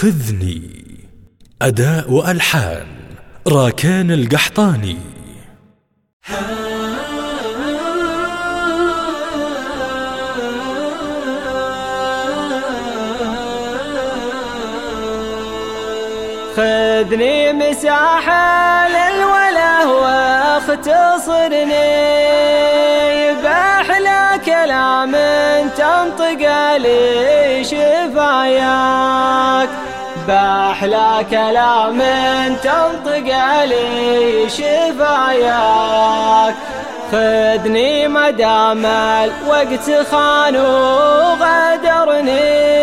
خذني. أداء وألحان راكان القحطاني. خذني مساحة للوله واختصرني، بأحلى كلام تنطق لي شفاياك، بأحلى كلام تنطق لي شفاياك. خذني مدام الوقت خان وغدرني،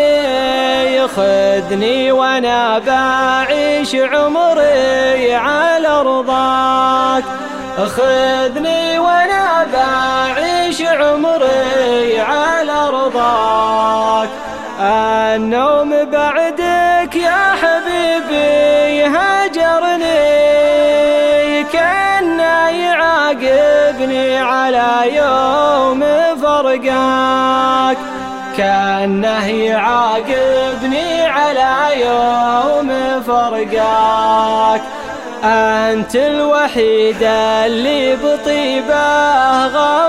خذني وانا بعيش عمري على رضاك، خذني وانا بعيش عمري على رضاك. النوم بعدك يا حبيبي هجرني، كأنه يعاقبني على يوم فرقاك، كأنه يعاقبني على يوم فرقاك. أنت الوحيدة اللي بطيبه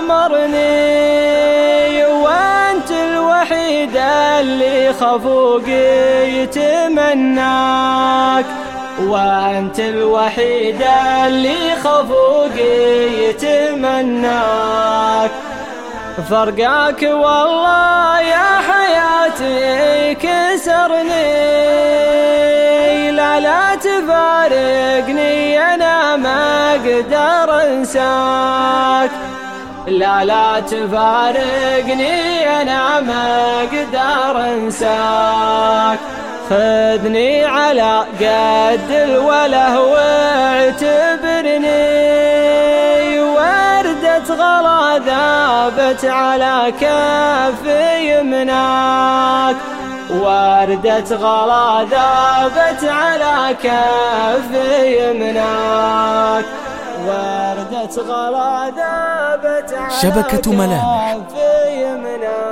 غمرني، وأنت الوحيدة اللي خفوقي يتمناك، وأنت الوحيدة اللي خفوقي يتمناك. فرقاك والله يا حياتي كسرني، لا تفارقني أنا ما أقدر أنساك، لا تفارقني أنا ما أقدر أنساك. خذني على قد الوله واعتبرني، وردة غلا ذابت على كف يمناك، وردة غلا ذابت على كف يمناك، وردة غلا ذابت على شبكة ملامح كف يمناك.